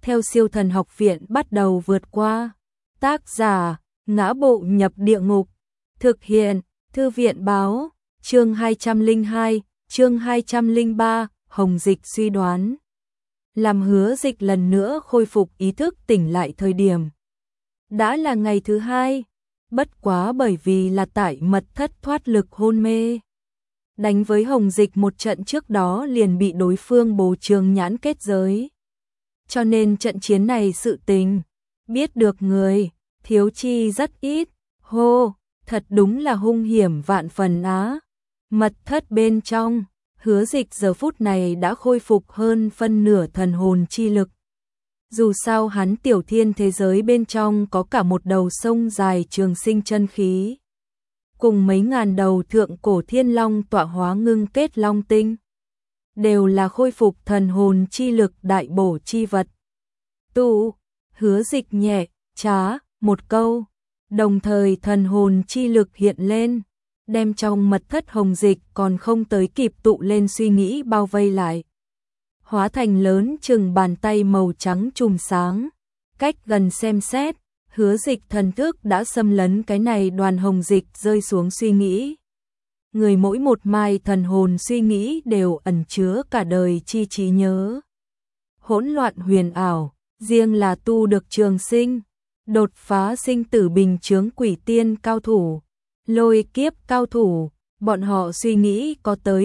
theo Siêu Thần Học Viện bắt đầu vượt qua. Tác giả: Ngã Bộ Nhập Địa Ngục. Thực hiện: Thư viện báo. Chương 202, chương 203, Hồng Dịch suy đoán. Làm Hứa Dịch lần nữa khôi phục ý thức tỉnh lại thời điểm đã là ngày thứ hai, bất quá bởi vì là tại mật thất thoát lực hôn mê. Đánh với Hồng Dịch một trận trước đó liền bị đối phương bổ trường nhãn kết giới. Cho nên trận chiến này sự tình biết được người thiếu chi rất ít. Hô, thật đúng là hung hiểm vạn phần á. Mật thất bên trong, Hứa Dịch giờ phút này đã khôi phục hơn phân nửa thần hồn chi lực. Dù sao hắn tiểu thiên thế giới bên trong có cả một đầu sông dài trường sinh chân khí, cùng mấy ngàn đầu thượng cổ thiên long tọa hóa ngưng kết long tinh, đều là khôi phục thần hồn chi lực đại bổ chi vật. Tu, Hứa Dịch nhẹ, trá, một câu, đồng thời thần hồn chi lực hiện lên, đem trong mật thất Hồng Dịch còn không tới kịp tụ lên suy nghĩ bao vây lại. Hóa thành lớn chừng bàn tay màu trắng chùm sáng, cách gần xem xét, Hứa Dịch thần thức đã xâm lấn cái này đoàn Hồng Dịch rơi xuống suy nghĩ. Người mỗi một mai thần hồn suy nghĩ đều ẩn chứa cả đời chi trí nhớ. Hỗn loạn huyền ảo, riêng là tu được trường sinh, đột phá sinh tử bình chướng quỷ tiên cao thủ, lôi kiếp cao thủ, bọn họ suy nghĩ có tới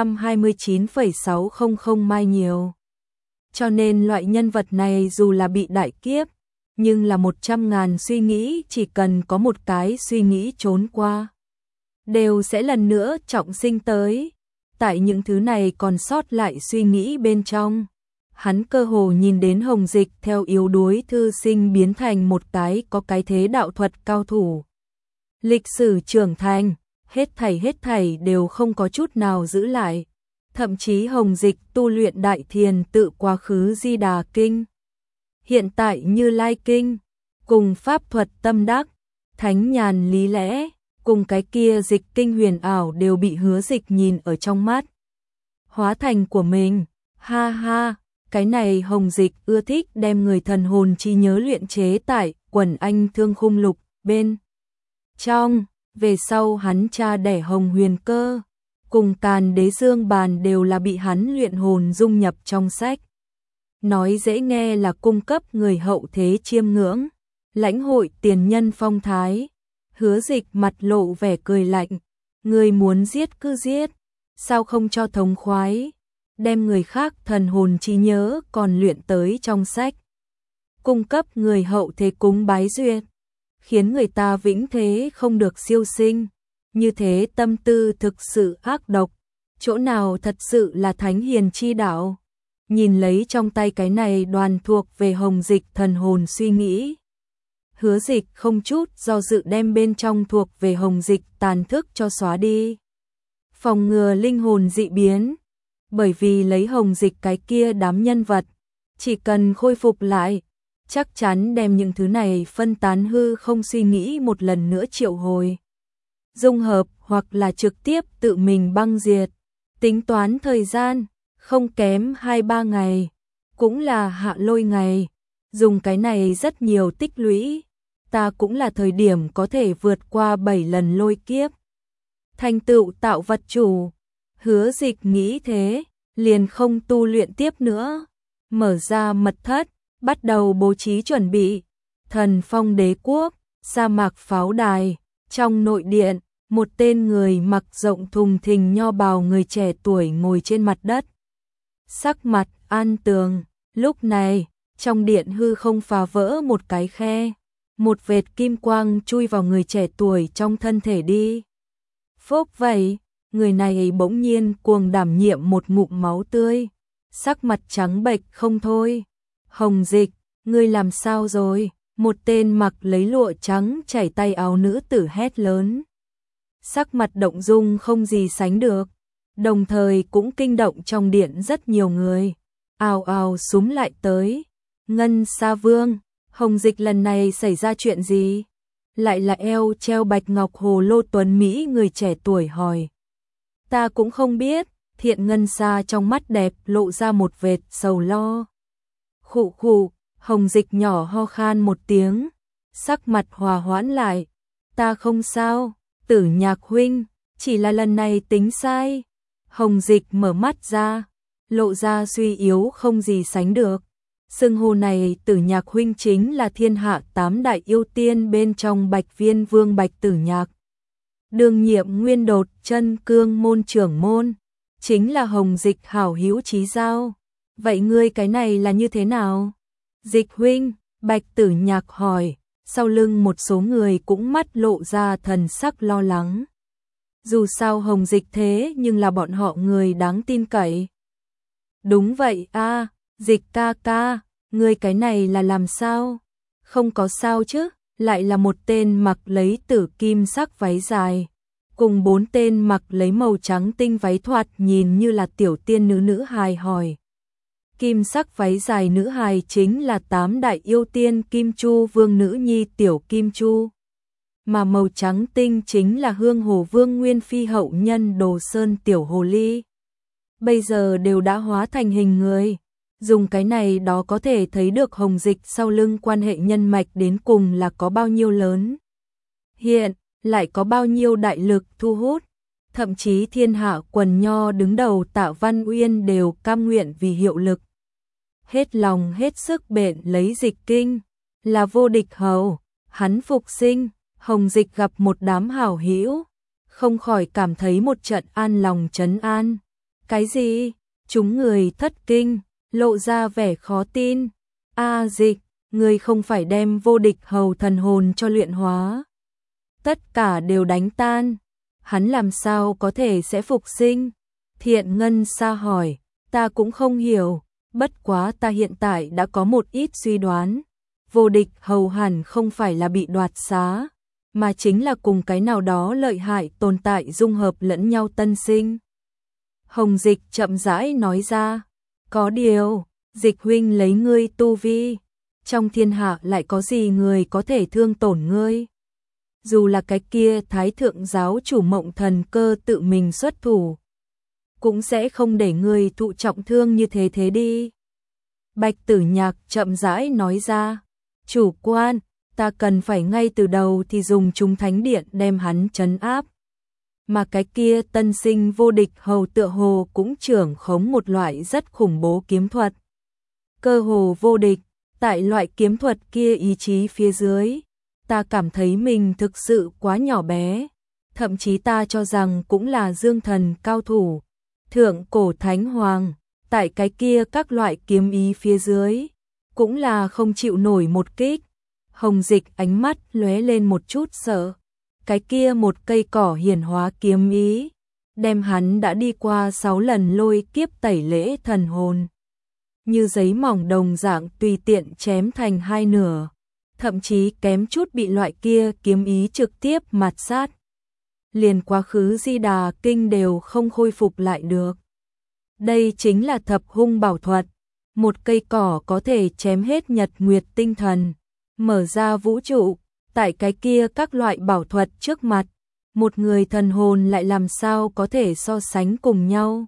129,600 mai nhiều. Cho nên loại nhân vật này dù là bị đại kiếp, nhưng là 100.000 suy nghĩ chỉ cần có một cái suy nghĩ trốn qua, đều sẽ lần nữa trọng sinh tới. Tại những thứ này còn sót lại suy nghĩ bên trong, hắn cơ hồ nhìn đến Hồng Dịch theo yếu đuối thư sinh biến thành một cái có cái thế đạo thuật cao thủ. Lịch sử trưởng thành, hết thảy đều không có chút nào giữ lại. Thậm chí Hồng Dịch tu luyện đại thiền tự quá khứ Di Đà Kinh, hiện tại Như Lai Kinh, cùng pháp thuật tâm đắc, thánh nhàn lý lẽ, cùng cái kia dịch kinh huyền ảo đều bị Hứa Dịch nhìn ở trong mắt. Hóa thành của mình, ha ha, cái này Hồng Dịch ưa thích đem người thần hồn trí nhớ luyện chế tại quần anh thương khung lục bên trong. Về sau hắn cha đẻ Hồng Huyền Cơ, cùng Càn Đế Dương Bàn đều là bị hắn luyện hồn dung nhập trong sách. Nói dễ nghe là cung cấp người hậu thế chiêm ngưỡng, lãnh hội tiền nhân phong thái. Hứa Dịch mặt lộ vẻ cười lạnh, người muốn giết cứ giết, sao không cho thống khoái, đem người khác thần hồn trí nhớ còn luyện tới trong sách, cung cấp người hậu thế cúng bái duyệt, khiến người ta vĩnh thế không được siêu sinh. Như thế tâm tư thực sự ác độc, chỗ nào thật sự là thánh hiền chi đạo. Nhìn lấy trong tay cái này đoàn thuộc về Hồng Dịch thần hồn suy nghĩ, Hứa Dịch không chút do dự đem bên trong thuộc về Hồng Dịch tàn thức cho xóa đi, phòng ngừa linh hồn dị biến. Bởi vì lấy Hồng Dịch cái kia đám nhân vật, chỉ cần khôi phục lại, chắc chắn đem những thứ này phân tán hư không suy nghĩ một lần nữa triệu hồi, dung hợp hoặc là trực tiếp tự mình băng diệt. Tính toán thời gian, không kém 2-3 ngày, cũng là hạ lôi ngày. Dùng cái này rất nhiều tích lũy, ta cũng là thời điểm có thể vượt qua 7 lần lôi kiếp, thành tựu tạo vật chủ. Hứa Dịch nghĩ thế, liền không tu luyện tiếp nữa, mở ra mật thất, bắt đầu bố trí chuẩn bị. Thần Phong Đế Quốc, sa mạc pháo đài, trong nội điện, một tên người mặc rộng thùng thình nho bào người trẻ tuổi ngồi trên mặt đất, sắc mặt an tường. Lúc này, trong điện hư không phá vỡ một cái khe, một vệt kim quang chui vào người trẻ tuổi trong thân thể đi. Phốc vậy, người này bỗng nhiên cuồng đảm nhiệm một ngụm máu tươi, sắc mặt trắng bệch không thôi. Hồng Dịch, ngươi làm sao rồi? Một tên mặc lấy lụa trắng chảy tay áo nữ tử hét lớn, sắc mặt động dung không gì sánh được, đồng thời cũng kinh động trong điện rất nhiều người, ào ào xúm lại tới. Ngân Sa Vương, Hồng Dịch lần này xảy ra chuyện gì? Lại là eo treo bạch ngọc hồ lô tuấn Mỹ người trẻ tuổi hỏi. Ta cũng không biết. Thiện Ngân Sa trong mắt đẹp lộ ra một vệt sầu lo. Khụ khụ, Hồng Dịch nhỏ ho khan một tiếng, sắc mặt hòa hoãn lại. Ta không sao, Tử Nhạc huynh, chỉ là lần này tính sai. Hồng Dịch mở mắt ra, lộ ra suy yếu không gì sánh được. Xưng hô này Tử Nhạc huynh chính là thiên hạ 8 đại yêu tiên bên trong Bạch Viên Vương Bạch Tử Nhạc. Đương nhiệm nguyên đột chân cương môn trưởng môn, chính là Hồng Dịch hảo hữu chí giao. Vậy ngươi cái này là như thế nào? Dịch huynh, Bạch Tử Nhạc hỏi, sau lưng một số người cũng mắt lộ ra thần sắc lo lắng. Dù sao Hồng Dịch thế nhưng là bọn họ người đáng tin cậy. Đúng vậy a, Dịch ca ca, ngươi cái này là làm sao? Không có sao chứ, lại là một tên mặc lấy tử kim sắc váy dài, cùng 4 tên mặc lấy màu trắng tinh váy thoạt nhìn như là tiểu tiên nữ hài hỏi. Kim sắc váy dài nữ hài chính là 8 đại yêu tiên Kim Chu Vương nữ nhi tiểu Kim Chu. Mà màu trắng tinh chính là Hương Hồ Vương Nguyên Phi hậu nhân Đồ Sơn tiểu hồ ly. Bây giờ đều đã hóa thành hình người. Dùng cái này đó có thể thấy được Hồng Dịch sau lưng quan hệ nhân mạch đến cùng là có bao nhiêu lớn. Hiện, lại có bao nhiêu đại lực thu hút. Thậm chí thiên hạ quần nho đứng đầu Tạ Văn Uyên đều cam nguyện vì hiệu lực. Hết lòng hết sức bện lấy Dịch kinh, là vô địch hầu, hắn phục sinh. Hồng Dịch gặp một đám hảo hữu, không khỏi cảm thấy một trận an lòng trấn an. Cái gì? Chúng người thất kinh, lộ ra vẻ khó tin. A Dịch, người không phải đem vô địch hầu thần hồn cho luyện hóa. Tất cả đều đánh tan. Hắn làm sao có thể sẽ phục sinh? Thiện Ngân Sa hỏi, ta cũng không hiểu, bất quá ta hiện tại đã có một ít suy đoán. Vô địch hầu hẳn không phải là bị đoạt xá, mà chính là cùng cái nào đó lợi hại tồn tại dung hợp lẫn nhau tân sinh. Hồng Dịch chậm rãi nói ra, có điều, Dịch huynh lấy ngươi tu vi, trong thiên hạ lại có gì người có thể thương tổn ngươi? Dù là cái kia Thái Thượng giáo chủ Mộng Thần Cơ tự mình xuất thủ, cũng sẽ không để ngươi thụ trọng thương như thế đi. Bạch Tử Nhạc chậm rãi nói ra, chủ quan, ta cần phải ngay từ đầu thì dùng chúng thánh điện đem hắn trấn áp. Mà cái kia tân sinh vô địch hầu tựa hồ cũng trưởng khống một loại rất khủng bố kiếm thuật. Cơ hồ vô địch, tại loại kiếm thuật kia ý chí phía dưới, ta cảm thấy mình thực sự quá nhỏ bé. Thậm chí ta cho rằng cũng là dương thần cao thủ, thượng cổ thánh hoàng, tại cái kia các loại kiếm ý phía dưới, cũng là không chịu nổi một kích. Hồng Dịch ánh mắt lóe lên một chút sợ. Cái kia một cây cỏ hiển hóa kiếm ý, đem hắn đã đi qua 6 lần lôi kiếp tẩy lễ thần hồn. Như giấy mỏng đồng dạng tùy tiện chém thành 2 nửa, thậm chí kém chút bị loại kia kiếm ý trực tiếp mạt sát. Liền quá khứ Di Đà Kinh đều không khôi phục lại được. Đây chính là thập hung bảo thuật, một cây cỏ có thể chém hết nhật nguyệt tinh thần, mở ra vũ trụ. Tại cái kia các loại bảo thuật trước mặt, một người thần hồn lại làm sao có thể so sánh cùng nhau?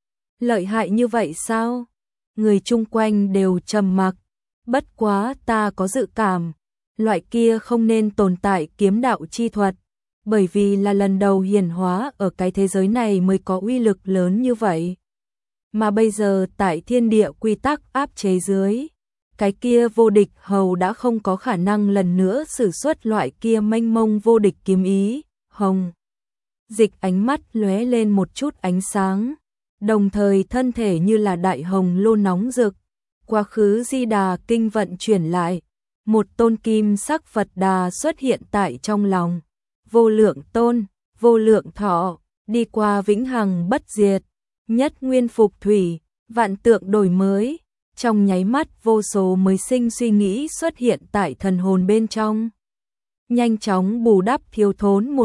Lợi hại như vậy sao? Người chung quanh đều trầm mặc. Bất quá ta có dự cảm, loại kia không nên tồn tại kiếm đạo chi thuật, bởi vì là lần đầu hiển hóa ở cái thế giới này mới có uy lực lớn như vậy. Mà bây giờ tại thiên địa quy tắc áp chế dưới, cái kia vô địch hầu đã không có khả năng lần nữa sử xuất loại kia mênh mông vô địch kiếm ý. Hồng Dịch ánh mắt lóe lên một chút ánh sáng, đồng thời thân thể như là đại hồng lô nóng rực. Quá khứ Di Đà Kinh vận chuyển lại, một tôn kim sắc Phật Đà xuất hiện tại trong lòng. Vô lượng tôn, vô lượng thọ, đi qua vĩnh hằng bất diệt, nhất nguyên phục thủy, vạn tượng đổi mới. Trong nháy mắt vô số mới sinh suy nghĩ xuất hiện tại thần hồn bên trong. Nhanh chóng bù đắp thiếu thốn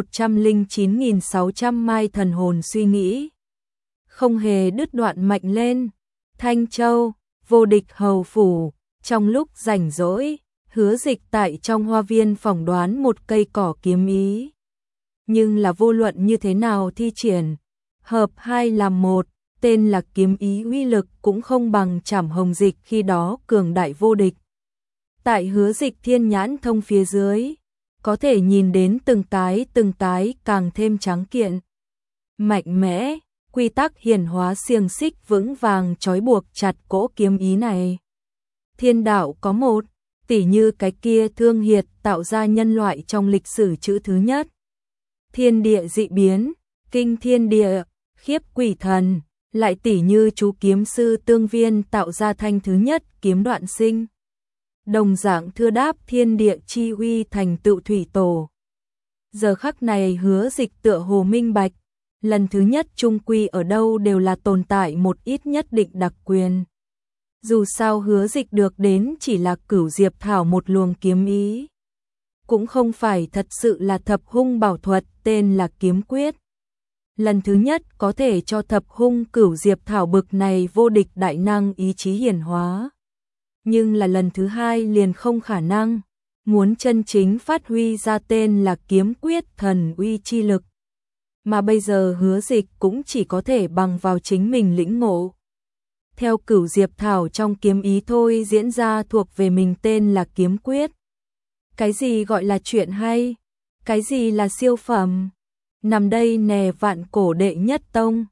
109.600 mai thần hồn suy nghĩ. Không hề đứt đoạn mạnh lên. Thanh Châu, vô địch hầu phủ, trong lúc rảnh rỗi, Hứa Dịch tại trong hoa viên phỏng đoán một cây cỏ kiếm ý. Nhưng là vô luận như thế nào thi triển, hợp hai làm một. Tên là kiếm ý uy lực cũng không bằng Trảm Hồng Dịch khi đó cường đại vô địch. Tại Hứa Dịch thiên nhãn thông phía dưới, có thể nhìn đến từng cái càng thêm tráng kiện, mạnh mẽ, quy tắc hiển hóa xiềng xích vững vàng trói buộc chặt cỗ kiếm ý này. Thiên đạo có một, tỉ như cái kia Thương Hiệt tạo ra nhân loại trong lịch sử chữ thứ nhất. Thiên địa dị biến, kinh thiên địa, khiếp quỷ thần, lại tỉ như chú kiếm sư Tương Viên tạo ra thanh thứ nhất kiếm đoạn sinh. Đồng dạng thưa đáp thiên địa chi uy thành tựu thủy tổ. Giờ khắc này Hứa Dịch tựa hồ minh bạch, lần thứ nhất trung quy ở đâu đều là tồn tại một ít nhất định đặc quyền. Dù sao Hứa Dịch được đến chỉ là Cửu Diệp Thảo một luồng kiếm ý, cũng không phải thật sự là thập hung bảo thuật tên là kiếm quyết. Lần thứ nhất có thể cho thập hung Cửu Diệp Thảo bực này vô địch đại năng ý chí hiển hóa. Nhưng là lần thứ hai liền không khả năng, muốn chân chính phát huy ra tên là kiếm quyết thần uy chi lực. Mà bây giờ Hứa Dịch cũng chỉ có thể bằng vào chính mình lĩnh ngộ. Theo Cửu Diệp Thảo trong kiếm ý thôi diễn ra thuộc về mình tên là kiếm quyết. Cái gì gọi là chuyện hay? Cái gì là siêu phẩm? Nằm đây nè vạn cổ đệ nhất tông,